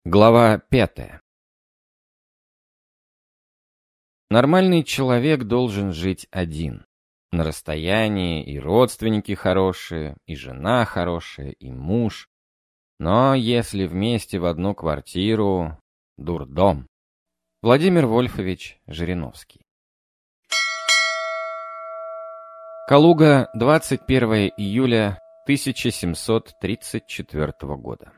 Глава 5. Нормальный человек должен жить один. На расстоянии и родственники хорошие, и жена хорошая, и муж. Но если вместе в одну квартиру — дурдом. Владимир Вольфович Жириновский. Калуга, 21 июля 1734 года.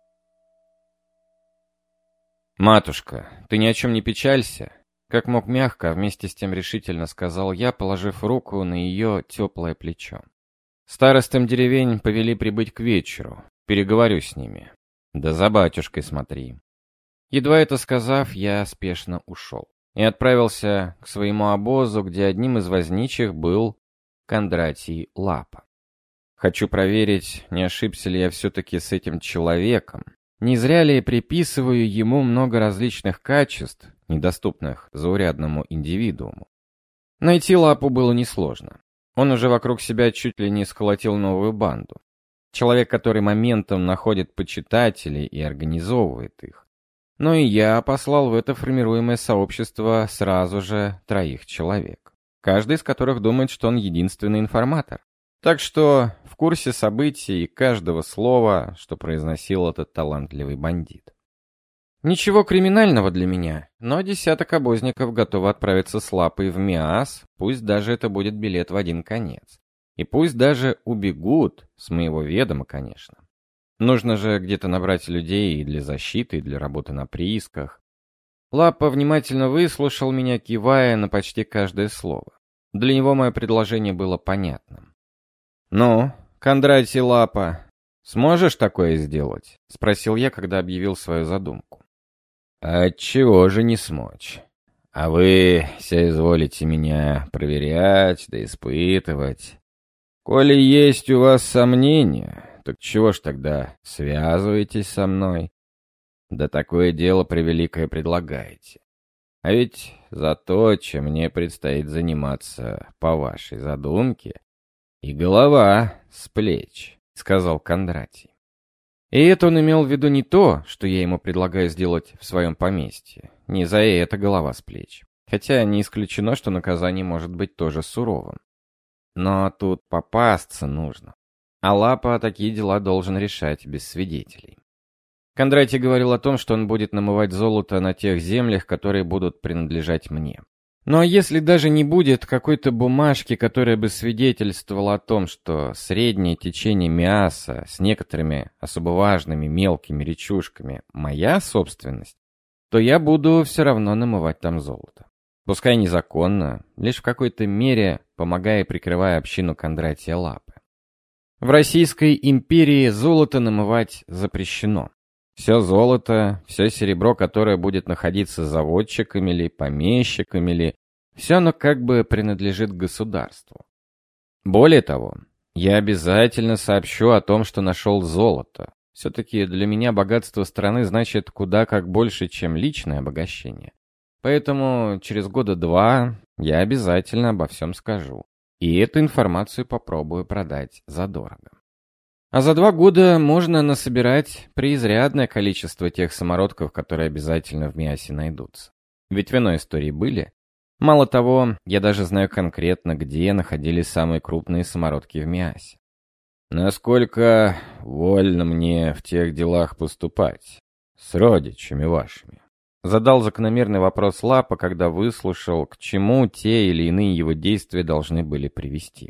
«Матушка, ты ни о чем не печалься?» Как мог мягко, а вместе с тем решительно сказал я, положив руку на ее теплое плечо. «Старостам деревень повели прибыть к вечеру. Переговорю с ними. Да за батюшкой смотри». Едва это сказав, я спешно ушел и отправился к своему обозу, где одним из возничих был Кондратий Лапа. Хочу проверить, не ошибся ли я все-таки с этим человеком. Не зря ли я приписываю ему много различных качеств, недоступных заурядному индивидууму? Найти Лапу было несложно. Он уже вокруг себя чуть ли не сколотил новую банду. Человек, который моментом находит почитателей и организовывает их. Но и я послал в это формируемое сообщество сразу же 3 человек, каждый из которых думает, что он единственный информатор. Так что в курсе событий и каждого слова, что произносил этот талантливый бандит. Ничего криминального для меня, но десяток обозников готовы отправиться с Лапой в Миас, пусть даже это будет билет в один конец. И пусть даже убегут, с моего ведома, конечно. Нужно же где-то набрать людей и для защиты, и для работы на приисках. Лапа внимательно выслушал меня, кивая на почти каждое слово. Для него мое предложение было понятным. «Ну, Кондратий Лапа, сможешь такое сделать?» — спросил я, когда объявил свою задумку. «Отчего же не смочь? А вы все изволите меня проверять да испытывать. Коли есть у вас сомнения, так чего ж тогда связываетесь со мной? Да такое дело превеликое предлагаете. А ведь за то, чем мне предстоит заниматься по вашей задумке, и голова с плеч», — сказал Кондратий. И это он имел в виду не то, что я ему предлагаю сделать в своем поместье. Не за это голова с плеч. Хотя не исключено, что наказание может быть тоже суровым. Но тут попасться нужно. А Лапа такие дела должен решать без свидетелей. Кондратий говорил о том, что он будет намывать золото на тех землях, которые будут принадлежать мне. Но если даже не будет какой-то бумажки, которая бы свидетельствовала о том, что среднее течение Миаса с некоторыми особо важными мелкими речушками моя собственность, то я буду все равно намывать там золото. Пускай незаконно, лишь в какой-то мере помогая и прикрывая общину Кондратия Лапы. В Российской империи золото намывать запрещено. Все золото, все серебро, которое будет находиться заводчиками или помещиками или, все оно как бы принадлежит государству. Более того, я обязательно сообщу о том, что нашел золото. Все-таки для меня богатство страны значит куда как больше, чем личное обогащение. Поэтому через 2 года я обязательно обо всем скажу. И эту информацию попробую продать задорого. А за 2 года можно насобирать преизрядное количество тех самородков, которые обязательно в Миасе найдутся. Ведь в иной истории были. Мало того, я даже знаю конкретно, где находились самые крупные самородки в Миасе. Насколько вольно мне в тех делах поступать с родичами вашими? Задал закономерный вопрос Лапа, когда выслушал, к чему те или иные его действия должны были привести.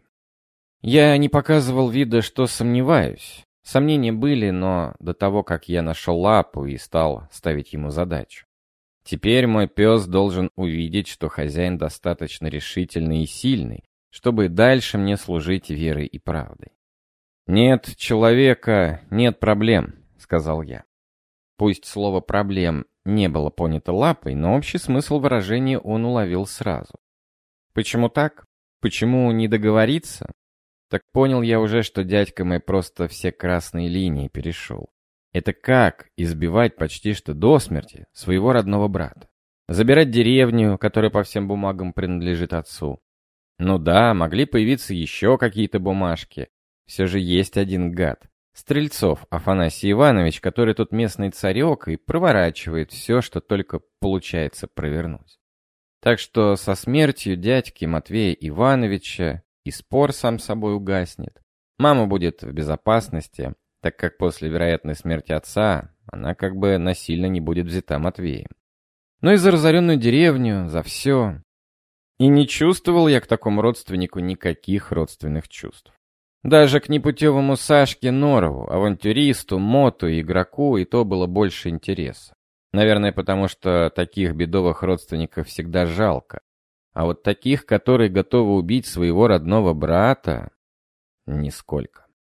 Я не показывал вида, что сомневаюсь. Сомнения были, но до того, как я нашел Лапу и стал ставить ему задачу. Теперь мой пес должен увидеть, что хозяин достаточно решительный и сильный, чтобы дальше мне служить верой и правдой. «Нет человека, нет проблем», — сказал я. Пусть слово «проблем» не было понято Лапой, но общий смысл выражения он уловил сразу. Почему так? Почему не договориться? Так понял я уже, что дядька мой просто все красные линии перешел. Это как избивать почти что до смерти своего родного брата? Забирать деревню, которая по всем бумагам принадлежит отцу? Ну да, могли появиться еще какие-то бумажки. Все же есть один гад, Стрельцов Афанасий Иванович, который тут местный царек и проворачивает все, что только получается провернуть. Так что со смертью дядьки Матвея Ивановича и спор сам собой угаснет. Мама будет в безопасности, так как после вероятной смерти отца она как бы насильно не будет взята Матвеем. Но и за разоренную деревню, за все. И не чувствовал я к такому родственнику никаких родственных чувств. Даже к непутевому Сашке Норову, авантюристу, моту и игроку, и то было больше интереса. Наверное, потому что таких бедовых родственников всегда жалко. А вот таких, которые готовы убить своего родного брата, нисколько.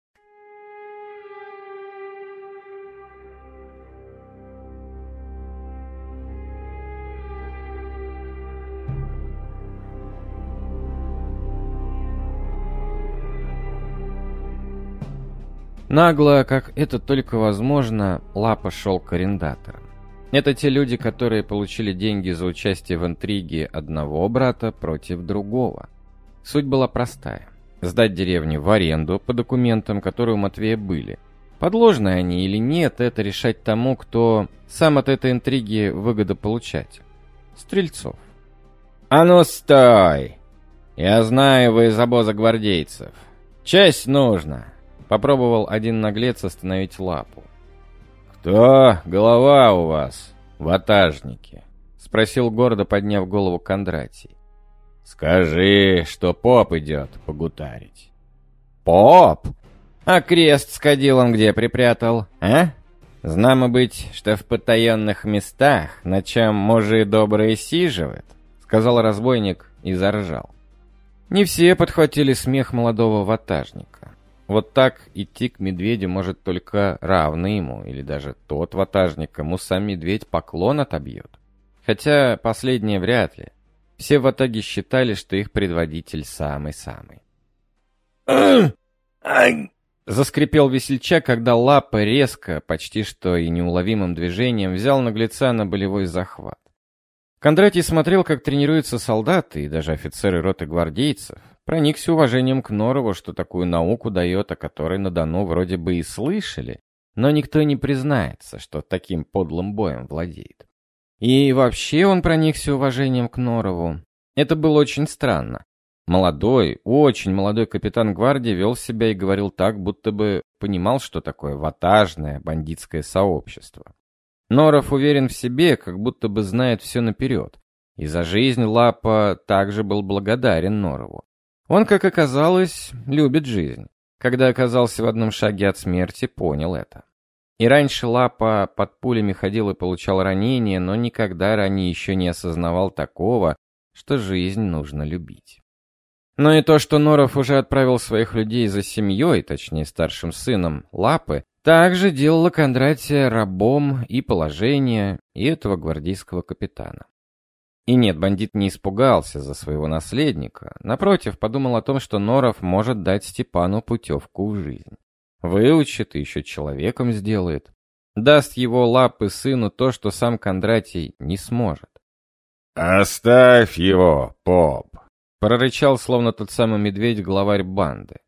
Нагло, как это только возможно, Лапа шел к арендаторам. Это те люди, которые получили деньги за участие в интриге одного брата против другого. Суть была простая. Сдать деревню в аренду по документам, которые у Матвея были. Подложные они или нет, это решать тому, кто сам от этой интриги выгодополучатель. Стрельцов. «А ну стой! Я знаю, вы из обоза гвардейцев. Честь нужно!» Попробовал один наглец остановить Лапу. «Кто голова у вас, ватажники?» — спросил гордо, подняв голову Кондратий. «Скажи, что поп идет погутарить». «Поп? А крест с кадилом где припрятал, а? Знамо быть, что в потаенных местах, на чем мужи добрые сиживают», — сказал разбойник и заржал. Не все подхватили смех молодого ватажника. Вот так идти к медведю может только равный ему, или даже тот ватажник, кому сам медведь поклон отобьет. Хотя последнее вряд ли. Все ватаги считали, что их предводитель самый-самый. Заскрипел весельчак, когда Лапа резко, почти что и неуловимым движением взял наглеца на болевой захват. Кондратий смотрел, как тренируются солдаты и даже офицеры роты гвардейцев. Проникся уважением к Норову, что такую науку дает, о которой на Дону вроде бы и слышали, но никто не признается, что таким подлым боем владеет. И вообще он проникся уважением к Норову. Это было очень странно. Молодой, очень молодой капитан гвардии вел себя и говорил так, будто бы понимал, что такое ватажное бандитское сообщество. Норов уверен в себе, как будто бы знает все наперед. И за жизнь Лапа также был благодарен Норову. Он, как оказалось, любит жизнь. Когда оказался в одном шаге от смерти, понял это. И раньше Лапа под пулями ходил и получал ранения, но никогда ранее еще не осознавал такого, что жизнь нужно любить. Но и то, что Норов уже отправил своих людей за семьей, точнее старшим сыном Лапы, также делало Кондратия рабом и положения, и этого гвардейского капитана. И нет, бандит не испугался за своего наследника. Напротив, подумал о том, что Норов может дать Степану путевку в жизнь. Выучит и еще человеком сделает. Даст его Лапы сыну то, что сам Кондратий не сможет. «Оставь его, поп!» — прорычал, словно тот самый медведь, главарь банды.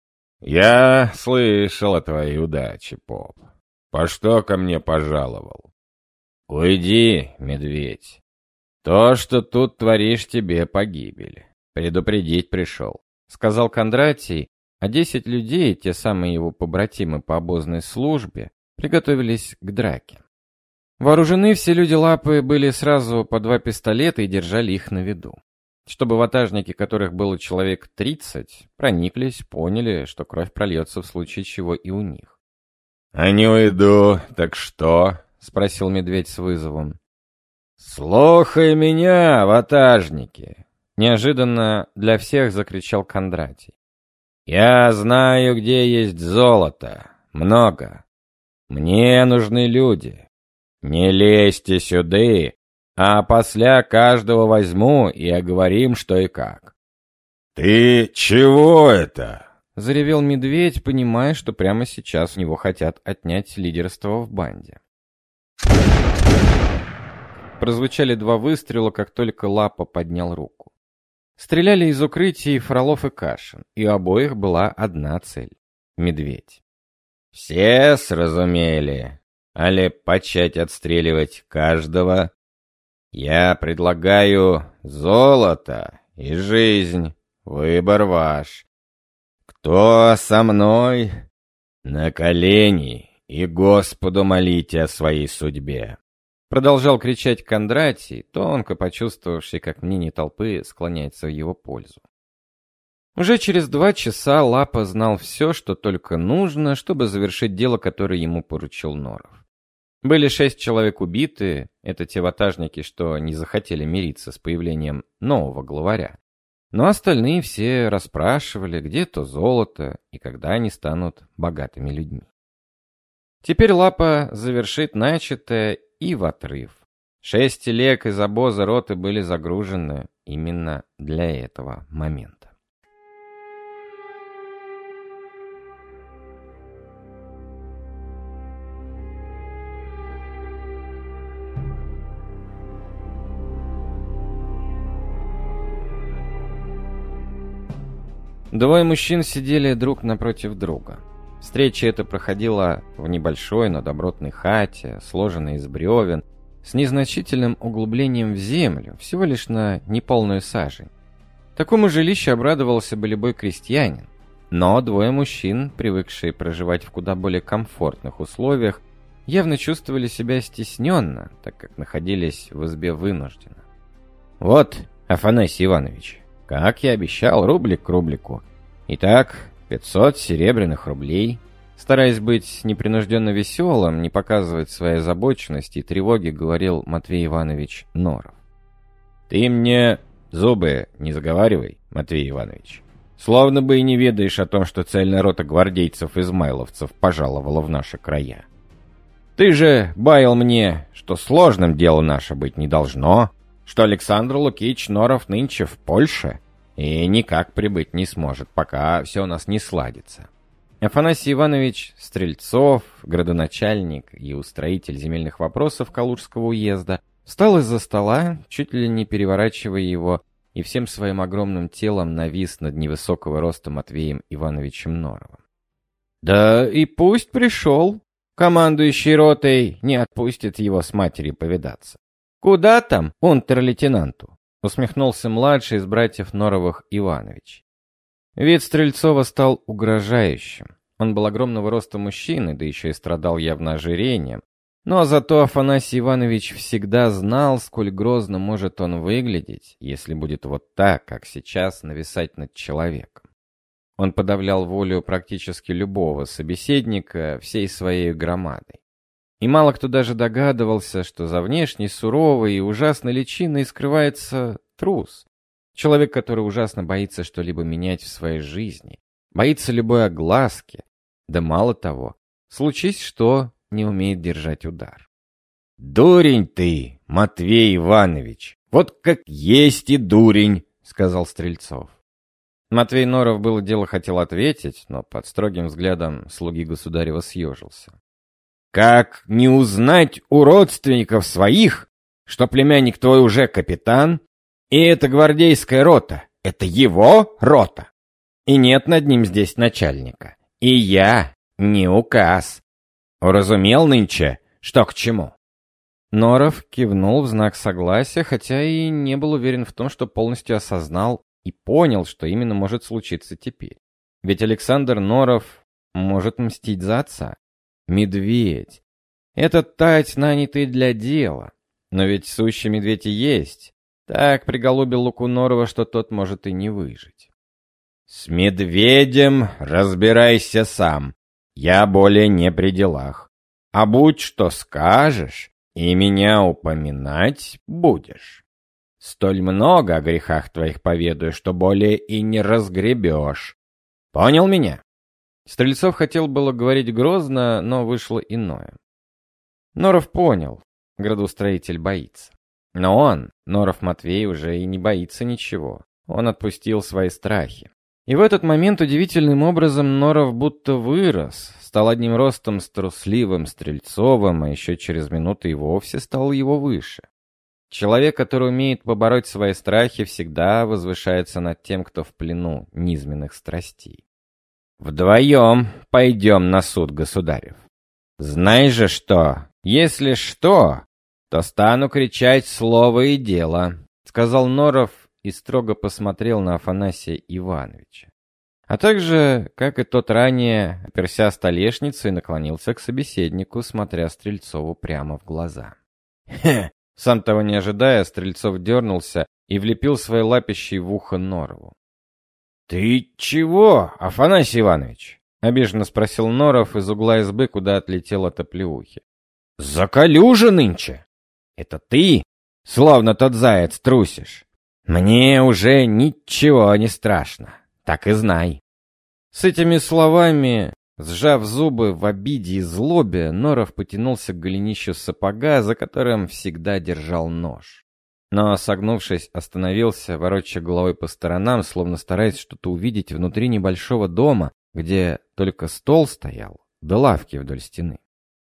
«Я слышал о твоей удаче, поп. По что ко мне пожаловал?» «Уйди, медведь. То, что тут творишь, тебе погибель. Предупредить пришел», — сказал Кондратий, а 10 людей, те самые его побратимы по обозной службе, приготовились к драке. Вооружены все люди Лапы были сразу по 2 пистолета и держали их на виду. Чтобы ватажники, которых было человек 30, прониклись, поняли, что кровь прольется в случае чего и у них. «А не уйду, так что?» — спросил медведь с вызовом. «Слухай меня, ватажники!» — неожиданно для всех закричал Кондратий. «Я знаю, где есть золото. Много. Мне нужны люди. Не лезьте сюда, а после каждого возьму и оговорим, что и как». «Ты чего это?» — заревел медведь, понимая, что прямо сейчас у него хотят отнять лидерство в банде. Прозвучали 2 выстрела, как только Лапа поднял руку. Стреляли из укрытий Фролов и Кашин, и у обоих была одна цель — медведь. Все сразумели, али почать отстреливать каждого? Я предлагаю золото и жизнь, выбор ваш. Кто со мной? На колени и Господу молите о своей судьбе. Продолжал кричать Кондратий, тонко почувствовавший, как мнение толпы склоняется в его пользу. Уже через 2 часа Лапа знал все, что только нужно, чтобы завершить дело, которое ему поручил Норов. Были 6 человек убиты, это те ватажники, что не захотели мириться с появлением нового главаря. Но остальные все расспрашивали, где то золото и когда они станут богатыми людьми. Теперь Лапа завершит начатое и в отрыв. 6 телег из обоза роты были загружены именно для этого момента. Двое мужчин сидели друг напротив друга. Встреча эта проходила в небольшой, но добротной хате, сложенной из бревен, с незначительным углублением в землю, всего лишь на неполную сажень. Такому жилищу обрадовался бы любой крестьянин, но двое мужчин, привыкшие проживать в куда более комфортных условиях, явно чувствовали себя стесненно, так как находились в избе вынужденно. «Вот, Афанасий Иванович, как я обещал, рублик к рублику. Итак, 500 серебряных рублей». Стараясь быть непринужденно веселым, не показывать своей озабоченности и тревоги, говорил Матвей Иванович Норов. «Ты мне зубы не заговаривай, Матвей Иванович. Словно бы и не ведаешь о том, что цельная рота гвардейцев-измайловцев пожаловала в наши края. Ты же баял мне, что сложным дело наше быть не должно, что Александр Лукич Норов нынче в Польше и никак прибыть не сможет, пока все у нас не сладится». Афанасий Иванович Стрельцов, градоначальник и устроитель земельных вопросов Калужского уезда, встал из-за стола, чуть ли не переворачивая его, и всем своим огромным телом навис над невысокого роста Матвеем Ивановичем Норовым. «Да и пусть пришел. Командующий ротой не отпустит его с матерью повидаться. Куда там унтер-лейтенанту?» — усмехнулся младший из братьев Норовых Иванович. Вид Стрельцова стал угрожающим. Он был огромного роста мужчины, да еще и страдал явно ожирением. Но зато Афанасий Иванович всегда знал, сколь грозно может он выглядеть, если будет вот так, как сейчас, нависать над человеком. Он подавлял волю практически любого собеседника всей своей громадой. И мало кто даже догадывался, что за внешней суровой и ужасной личиной скрывается трус. Человек, который ужасно боится что-либо менять в своей жизни, боится любой огласки, да мало того, случись что, не умеет держать удар. «Дурень ты, Матвей Иванович, вот как есть и дурень», — сказал Стрельцов. Матвей Норов было дело хотел ответить, но под строгим взглядом слуги государева съежился. «Как не узнать у родственников своих, что племянник твой уже капитан, и это гвардейская рота, это его рота, и нет над ним здесь начальника, и я не указ. Уразумел нынче, что к чему?» Норов кивнул в знак согласия, хотя и не был уверен в том, что полностью осознал и понял, что именно может случиться теперь. Ведь Александр Норов может мстить за отца. Медведь. Этот тать, нанятый для дела. Но ведь сущий медведь и есть. Так приголубил Луку Норова, что тот может и не выжить. «С медведем разбирайся сам. Я более не при делах. А будь что скажешь, и меня упоминать будешь. Столь много о грехах твоих поведаю, что более и не разгребешь. Понял меня?» Стрельцов хотел было говорить грозно, но вышло иное. Норов понял, градостроитель боится. Но он, Норов Матвей, уже и не боится ничего. Он отпустил свои страхи. И в этот момент удивительным образом Норов будто вырос, стал одним ростом с трусливым Стрельцовым, а еще через минуту и вовсе стал его выше. Человек, который умеет побороть свои страхи, всегда возвышается над тем, кто в плену низменных страстей. Вдвоем пойдем на суд государев. Знай же что, если что, то стану кричать слово и дело, сказал Норов и строго посмотрел на Афанасия Ивановича. А также, как и тот ранее, оперся о столешницу и наклонился к собеседнику, смотря Стрельцову прямо в глаза. «Хе!» Сам того не ожидая, Стрельцов дернулся и влепил свои лапищи в ухо Норову. «Ты чего, Афанасий Иванович?» — обиженно спросил Норов из угла избы, куда отлетел от оплеухи. «Закалю же нынче! Это ты, словно тот заяц, трусишь. Мне уже ничего не страшно, так и знай». С этими словами, сжав зубы в обиде и злобе, Норов потянулся к голенищу сапога, за которым всегда держал нож. Но, согнувшись, остановился, ворочая головой по сторонам, словно стараясь что-то увидеть внутри небольшого дома, где только стол стоял, да лавки вдоль стены.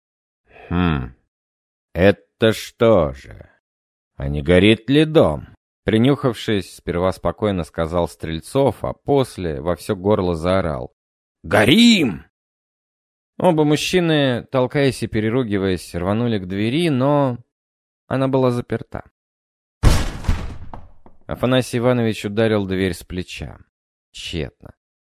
Это что же? А не горит ли дом?» Принюхавшись, сперва спокойно сказал Стрельцов, а после во все горло заорал: «Горим!» Оба мужчины, толкаясь и переругиваясь, рванули к двери, но она была заперта. Афанасий Иванович ударил дверь с плеча. Тщетно.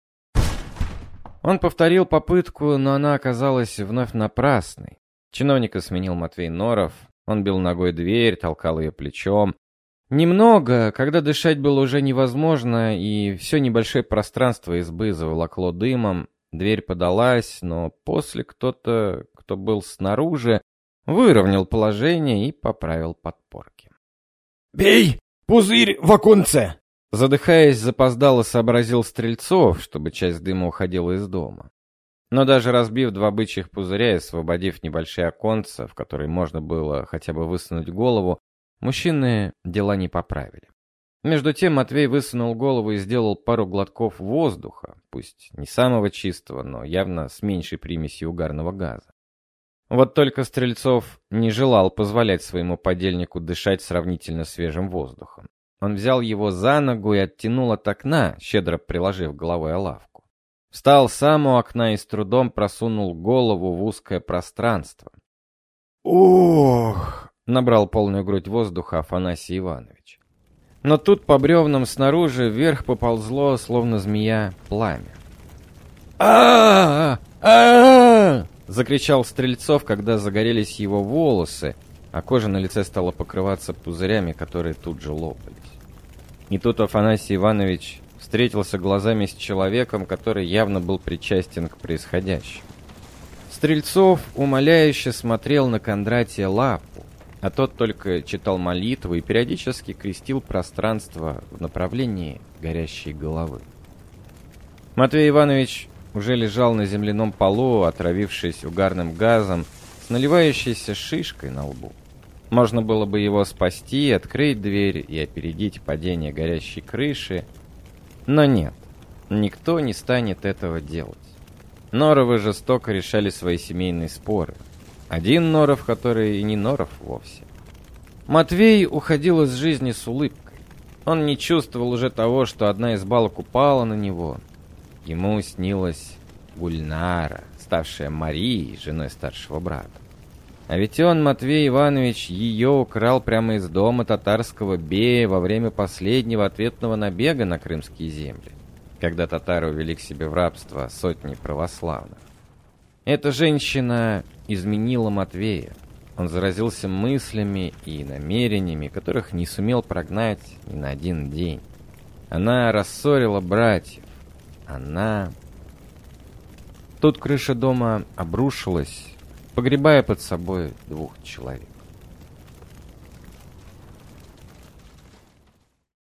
Он повторил попытку, но она оказалась вновь напрасной. Чиновника сменил Матвей Норов. Он бил ногой дверь, толкал ее плечом. Немного, когда дышать было уже невозможно, и все небольшое пространство избы заволокло дымом, дверь подалась, но после кто-то, кто был снаружи, выровнял положение и поправил подпорки. «Бей! Пузырь в оконце!» Задыхаясь, запоздало сообразил Стрельцов, чтобы часть дыма уходила из дома. Но даже разбив два бычьих пузыря и освободив небольшие оконца, в которые можно было хотя бы высунуть голову, мужчины дела не поправили. Между тем Матвей высунул голову и сделал пару глотков воздуха, пусть не самого чистого, но явно с меньшей примесью угарного газа. Вот только Стрельцов не желал позволять своему подельнику дышать сравнительно свежим воздухом. Он взял его за ногу и оттянул от окна, щедро приложив головой о лавку. Встал сам у окна и с трудом просунул голову в узкое пространство. «Ох!» — набрал полную грудь воздуха Афанасий Иванович. Но тут по бревнам снаружи вверх поползло, словно змея, пламя. «А-а-а!» — закричал Стрельцов, когда загорелись его волосы, а кожа на лице стала покрываться пузырями, которые тут же лопались. И тут Афанасий Иванович встретился глазами с человеком, который явно был причастен к происходящему. Стрельцов умоляюще смотрел на Кондратия Лапу, а тот только читал молитву и периодически крестил пространство в направлении горящей головы. Матвей Иванович уже лежал на земляном полу, отравившись угарным газом, с наливающейся шишкой на лбу. Можно было бы его спасти, открыть дверь и опередить падение горящей крыши, но нет, никто не станет этого делать. Норовы жестоко решали свои семейные споры. Один Норов, который и не Норов вовсе. Матвей уходил из жизни с улыбкой. Он не чувствовал уже того, что одна из балок упала на него. Ему снилась Гульнара, ставшая Марией, женой старшего брата. А ведь он, Матвей Иванович, ее украл прямо из дома татарского бея во время последнего ответного набега на крымские земли, когда татары увели к себе в рабство сотни православных. Эта женщина изменила Матвея. Он заразился мыслями и намерениями, которых не сумел прогнать ни на один день. Она рассорила братьев. Тут крыша дома обрушилась, погребая под собой двух человек.